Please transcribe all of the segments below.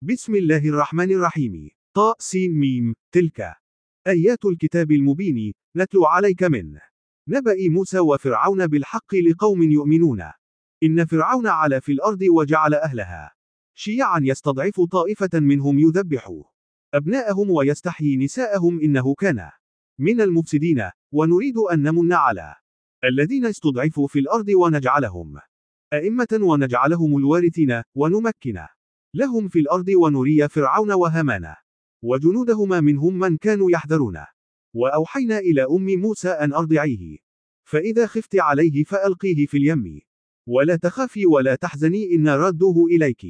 بسم الله الرحمن الرحيم. ط.س.م. تلك آيات الكتاب المبين نتلو عليك من نبأ موسى وفرعون بالحق لقوم يؤمنون. إن فرعون علا في الأرض وجعل أهلها شيعا يستضعف طائفة منهم يذبح أبناءهم ويستحيي نساءهم إنه كان من المفسدين. ونريد أن نمن على الذين استضعفوا في الأرض ونجعلهم أئمة ونجعلهم الوارثين ونمكن لهم في الأرض ونري فرعون وهامان وجنودهما منهم من كانوا يحذرون. وأوحينا إلى أم موسى أن أرضعيه، فإذا خفت عليه فألقيه في اليم ولا تخافي ولا تحزني إنا رادوه إليك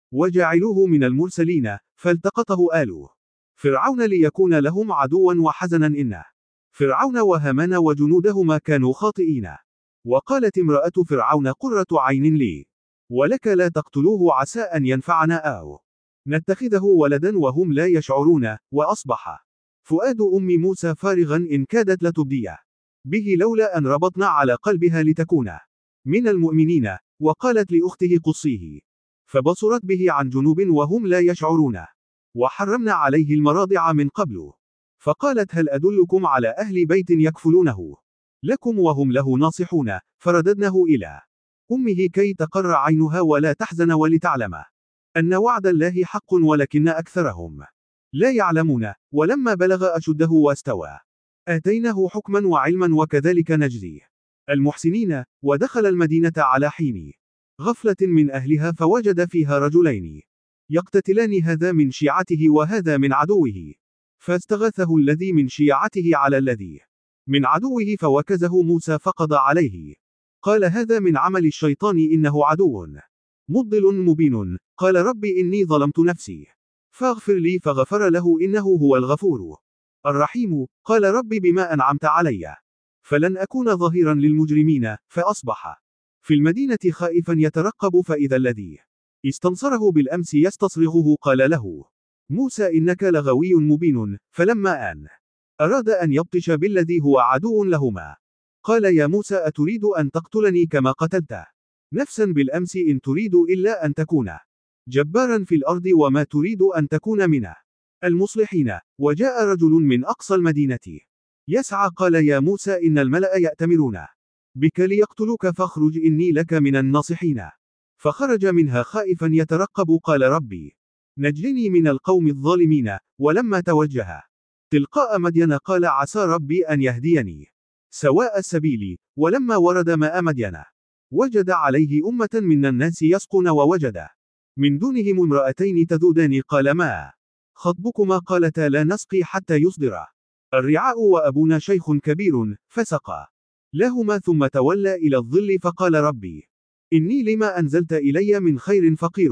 وجعلوه من المرسلين. فالتقطه آل فرعون ليكون لهم عدوا وحزنا إن فرعون وهامان وجنودهما كانوا خاطئين. وقالت امرأة فرعون قرة عين لي ولك لا تقتلوه عسى أن ينفعنا أو نتخذه ولدا وهم لا يشعرون. وأصبح فؤاد أم موسى فارغا إن كادت لتبدي به لولا أن ربطنا على قلبها لتكون من المؤمنين. وقالت لأخته قصيه فبصرت به عن جنوب وهم لا يشعرون. وحرمنا عليه المراضع من قبل فقالت هل أدلكم على أهل بيت يكفلونه لكم وهم له ناصحون. فرددناه إلى أمه كي تقر عينها ولا تحزن ولتعلم أن وعد الله حق ولكن أكثرهم لا يعلمون. ولما بلغ أشده واستوى آتيناه حكما وعلما وكذلك نجزي المحسنين. ودخل المدينة على حين غفلة من أهلها فوجد فيها رجلين يقتتلان هذا من شيعته وهذا من عدوه فاستغاثه الذي من شيعته على الذي من عدوه فوكزه موسى فقضى عليه. قال هذا من عمل الشيطان إنه عدو مضل مبين. قال رب إني ظلمت نفسي فاغفر لي فغفر له إنه هو الغفور الرحيم. قال رب بما أنعمت علي فلن أكون ظهيرا للمجرمين. فأصبح في المدينة خائفا يترقب فإذا الذي استنصره بالأمس يستصرخه قال له موسى إنك لغوي مبين. فلما أن أراد أن يبطش بالذي هو عدو لهما قال يا موسى أتريد أن تقتلني كما قتلت نفسا بالأمس إن تريد إلا أن تكون جبارا في الأرض وما تريد أن تكون من المصلحين. وجاء رجل من أقصى المدينة يسعى قال يا موسى إن الملأ يأتمرون بك ليقتلوك فاخرج إني لك من الناصحين. فخرج منها خائفا يترقب قال ربي نجني من القوم الظالمين. ولما توجه تلقاء مدين قال عسى ربي أن يهديني سواء السبيل. ولما ورد ماء مدين وجد عليه أمة من الناس يسقون ووجد من دونهم امرأتين تذودان قال ما خطبكما قالتا لا نسقي حتى يصدر الرعاء وأبونا شيخ كبير فسقى لهما ثم تولى إلى الظل فقال ربي إني لما أنزلت إلي من خير فقير.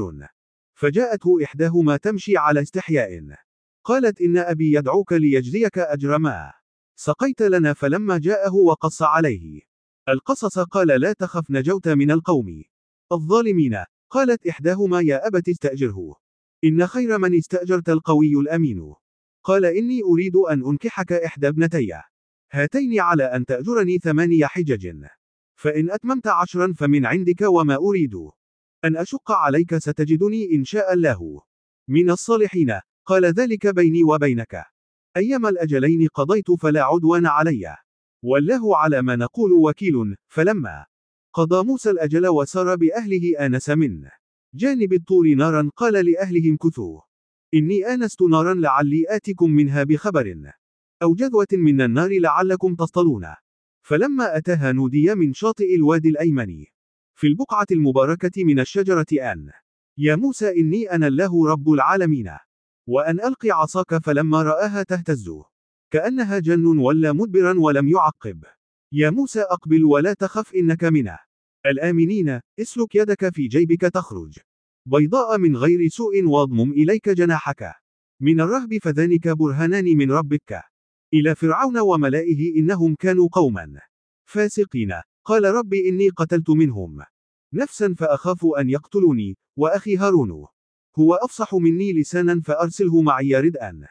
فجاءته إحداهما تمشي على استحياء قالت إن أبي يدعوك ليجزيك أجر ما سقيت لنا. فلما جاءه وقص عليه القصص قال لا تخف نجوت من القوم الظالمين. قالت إحداهما يا أبت استأجره إن خير من استأجرت القوي الأمين. قال إني أريد أن أنكحك إحدى ابنتي هاتين على أن تأجرني 8 حجج فإن أتممت 10 فمن عندك وما أريد أن أشق عليك ستجدني إن شاء الله من الصالحين. قال ذلك بيني وبينك أيما الأجلين قضيت فلا عدوان علي والله على ما نقول وكيل. فلما قضى موسى الأجل وسار بأهله آنس من جانب الطور نارا قال لأهلهم كثوا إني آنست نارا لعلي آتكم منها بخبر أو جذوة من النار لعلكم تصطلون. فلما أتاها نودي من شاطئ الوادي الأيمن في البقعة المباركة من الشجرة أن يا موسى إني أنا الله رب العالمين وأن ألقي عصاك. فلما رآها تهتز كأنها جن ولا مدبرا ولم يعقب يا موسى أقبل ولا تخف إنك من الآمنين. اسلك يدك في جيبك تخرج بيضاء من غير سوء واضمم إليك جناحك من الرهب فذلك برهانان من ربك إلى فرعون وملئه إنهم كانوا قوما فاسقين. قال رب إني قتلت منهم نفسا فأخاف أن يقتلوني وأخي هارون هو أفصح مني لسانا فأرسله معي رد أن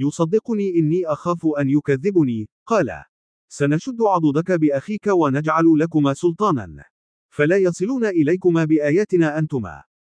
يصدقني إني أخاف أن يكذبني. قال سنشد عضدك بأخيك ونجعل لكما سلطانا فلا يصلون إليكما بآياتنا أنتما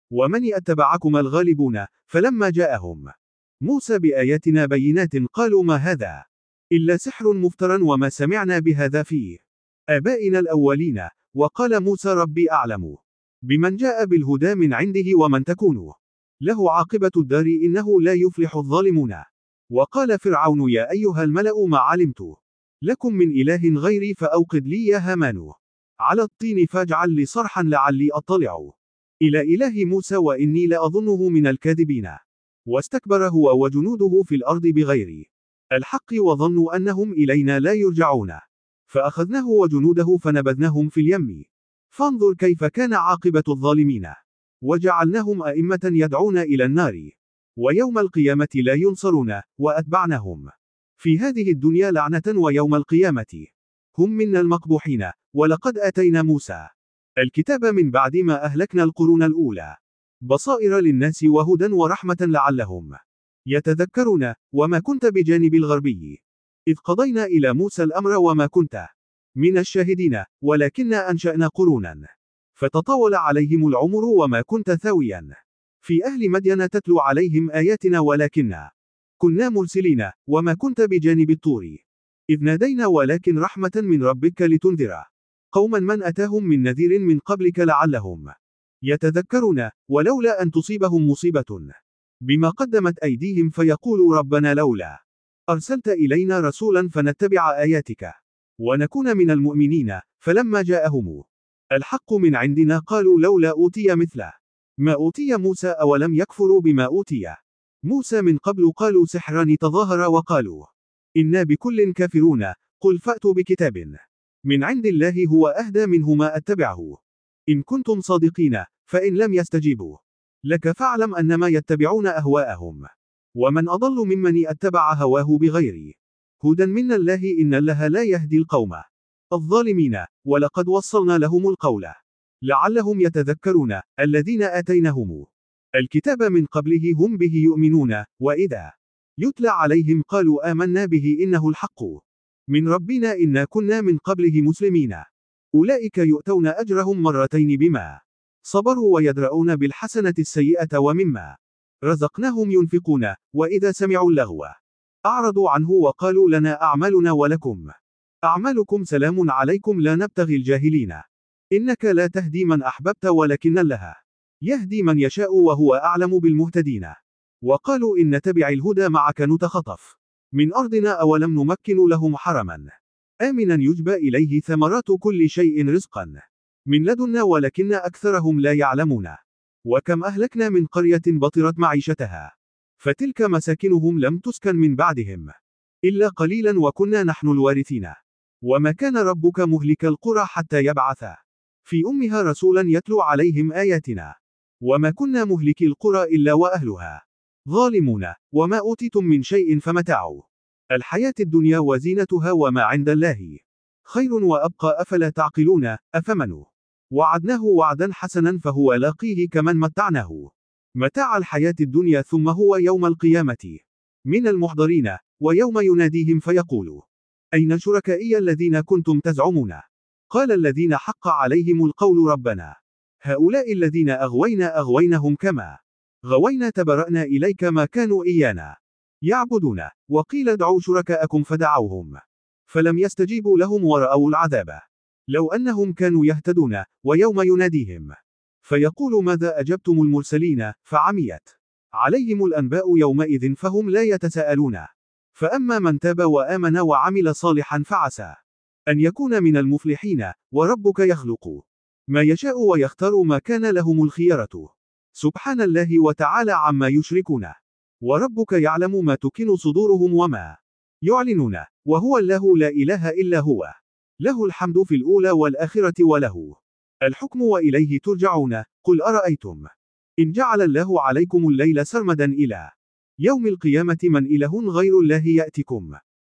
ومن اتبعكما الغالبون. فلما جاءهم موسى بآياتنا بينات قالوا ما هذا إلا سحر مفترى وما سمعنا بهذا في آبائنا الأولين. وقال موسى ربي أعلم بمن جاء بالهدى من عنده ومن تكون له عاقبة الدار إنه لا يفلح الظالمون. وقال فرعون يا أيها الملأ ما علمت لكم من إله غيري فأوقد لي يا هامان على الطين فاجعل لي صرحا لعلي أطلع إلى إله موسى وإني لأظنه من الكاذبين. واستكبر هو وجنوده في الأرض بغير الحق وظنوا أنهم إلينا لا يرجعون. فأخذناه وجنوده فنبذناهم في اليم. فانظر كيف كان عاقبة الظالمين. وجعلناهم أئمة يدعون إلى النار ويوم القيامة لا ينصرون. وأتبعناهم في هذه الدنيا لعنة ويوم القيامة هم منا المقبوحين. ولقد آتينا موسى الكتاب من بعد ما أهلكنا القرون الأولى بصائر للناس وهدى ورحمة لعلهم يتذكرون. وما كنت بجانب الغربي إذ قضينا إلى موسى الأمر وما كنت من الشاهدين ولكننا أنشأنا قرونا فتطاول عليهم العمر وما كنت ثاويا في أهل مدين تتلو عليهم آياتنا ولكننا كنا مرسلين. وما كنت بجانب الطور إذ نادينا ولكن رحمة من ربك لتنذر قوما من أتاهم من نذير من قبلك لعلهم يتذكرون. ولولا أن تصيبهم مصيبة بما قدمت أيديهم فيقولوا ربنا لولا أرسلت إلينا رسولا فنتبع آياتك ونكون من المؤمنين. فلما جاءهم الحق من عندنا قالوا لولا أوتي مثل ما أوتي موسى أولم يكفروا بما أوتي موسى من قبل قالوا سحران تظاهرا وقالوا إنا بكل كافرون. قل فأتوا بكتاب من عند الله هو أهدى منهما أتبعه إن كنتم صادقين. فإن لم يستجيبوا لك فاعلم أنما يتبعون أهواءهم ومن أضل ممن اتبع هواه بغير هدى من الله إن الله لا يهدي القوم الظالمين. ولقد وصلنا لهم القول لعلهم يتذكرون. الذين آتيناهم الكتاب من قبله هم به يؤمنون. وإذا يتلى عليهم قالوا آمنا به إنه الحق من ربنا إنا كنا من قبله مسلمين. أولئك يؤتون أجرهم مرتين بما صبروا ويدرؤون بالحسنة السيئة ومما رزقناهم ينفقون. وإذا سمعوا اللغو أعرضوا عنه وقالوا لنا أعمالنا ولكم أعمالكم سلام عليكم لا نبتغي الجاهلين. إنك لا تهدي من أحببت ولكن الله يهدي من يشاء وهو أعلم بالمهتدين. وقالوا إن نتبع الهدى معك نتخطف من أرضنا أولم نمكن لهم حرما آمنا يجبى إليه ثمرات كل شيء رزقا من لدنا ولكن أكثرهم لا يعلمون. وكم أهلكنا من قرية بطرت معيشتها فتلك مساكنهم لم تسكن من بعدهم إلا قليلا وكنا نحن الوارثين. وما كان ربك مهلك القرى حتى يبعث في أمها رسولا يتلو عليهم آياتنا وما كنا مهلكي القرى إلا وأهلها ظالمون. وما أوتيتم من شيء فمتاع الحياة الدنيا وزينتها وما عند الله خير وأبقى أفلا تعقلون. أفمن وعدناه وعدا حسنا فهو لاقيه كمن متعناه متاع الحياة الدنيا ثم هو يوم القيامة من المحضرين. ويوم يناديهم فيقول أين شركائي الذين كنتم تزعمون قال الذين حق عليهم القول ربنا هؤلاء الذين أغويناهم كما غوينا تبرأنا إليك ما كانوا إيانا يعبدون. وقيل ادعوا شركاءكم فدعوهم فلم يستجيبوا لهم ورأوا العذاب لو أنهم كانوا يهتدون. ويوم يناديهم فيقول ماذا أجبتم المرسلين فعميت عليهم الأنباء يومئذ فهم لا يتساءلون. فأما من تاب وآمن وعمل صالحا فعسى أن يكون من المفلحين. وربك يخلق ما يشاء ويختار ما كان لهم الخيرة سبحان الله وتعالى عما يشركون. وربك يعلم ما تكن صدورهم وما يعلنون. وهو الله لا إله إلا هو له الحمد في الأولى والآخرة وله الحكم وإليه ترجعون. قل أرأيتم إن جعل الله عليكم الليل سرمدا إلى يوم القيامة من إله غير الله يأتكم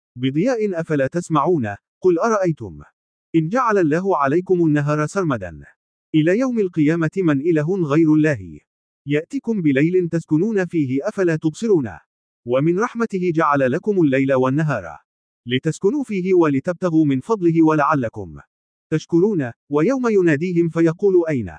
بضياء أفلا تسمعون. قل أرأيتم إن جعل الله عليكم النهار سرمدا إلى يوم القيامة من إله غير الله يأتكم بليل تسكنون فيه أفلا تبصرون. ومن رحمته جعل لكم الليل والنهار لتسكنوا فيه ولتبتغوا من فضله ولعلكم تشكرون. ويوم يناديهم فيقول أين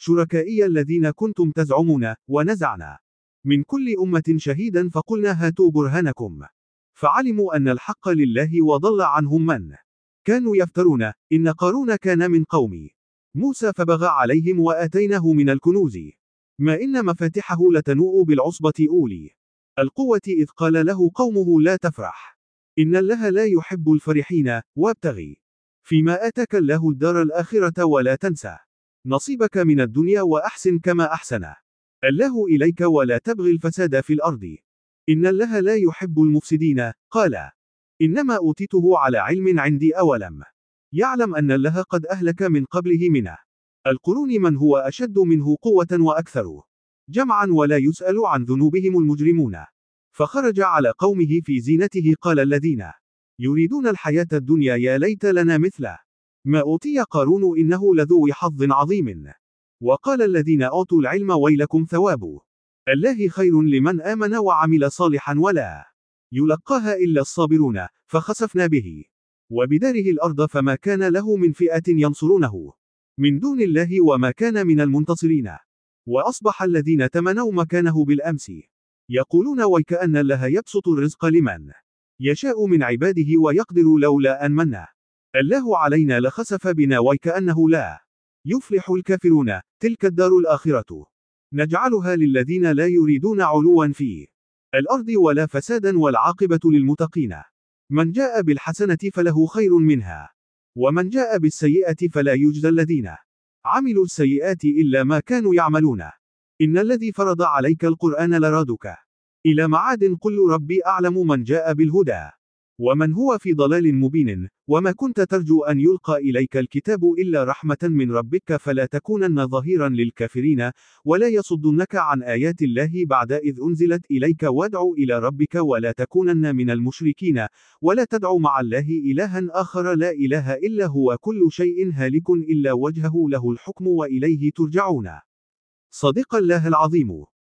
شركائي الذين كنتم تزعمون، ونزعنا من كل أمة شهيدا فقلنا هاتوا برهانكم، فعلموا أن الحق لله وضل عنهم من كانوا يفترون. إن قارون كان من قوم موسى فبغى عليهم وآتيناه من الكنوز ما إن مفاتحه لتنوء بالعصبة أولي القوة إذ قال له قومه لا تفرح إن الله لا يحب الفرحين، وابتغي فيما آتاك الله الدار الآخرة ولا تنسى نصيبك من الدنيا وأحسن كما أحسن الله إليك ولا تبغي الفساد في الأرض إن الله لا يحب المفسدين. قال إنما أوتيته على علم عندي أولم يعلم أن الله قد أهلك من قبله من القرون من هو أشد منه قوة وأكثر جمعا ولا يسأل عن ذنوبهم المجرمون. فخرج على قومه في زينته قال الذين يريدون الحياة الدنيا يا ليت لنا مثل ما أوتي قارون إنه لذو حظ عظيم. وقال الذين أوتوا العلم ويلكم ثواب الله خير لمن آمن وعمل صالحا ولا يلقاها إلا الصابرون. فخسفنا به وبداره الأرض فما كان له من فئة ينصرونه من دون الله وما كان من المنتصرين. وأصبح الذين تمنوا مكانه بالأمس يقولون ويكأن الله يبسط الرزق لمن يشاء من عباده ويقدر لولا أن من الله علينا لخسف بنا ويكأنه لا يفلح الكافرون. تلك الدار الآخرة نجعلها للذين لا يريدون علوا في الأرض ولا فسادا والعاقبة للمتقين. من جاء بالحسنة فله خير منها ومن جاء بالسيئة فلا يجزى الذين عملوا السيئات إلا ما كانوا يعملون. إن الذي فرض عليك القرآن لرادك إلى معاد قل ربي أعلم من جاء بالهدى ومن هو في ضلال مبين. وما كنت ترجو أن يلقى إليك الكتاب إلا رحمة من ربك فلا تكونن ظهيرا للكافرين ولا يصدنك عن آيات الله بعد إذ أنزلت إليك وادع إلى ربك ولا تكونن من المشركين ولا تدع مع الله إلها آخر لا إله إلا هو كل شيء هالك إلا وجهه له الحكم وإليه ترجعون. صدق الله العظيم.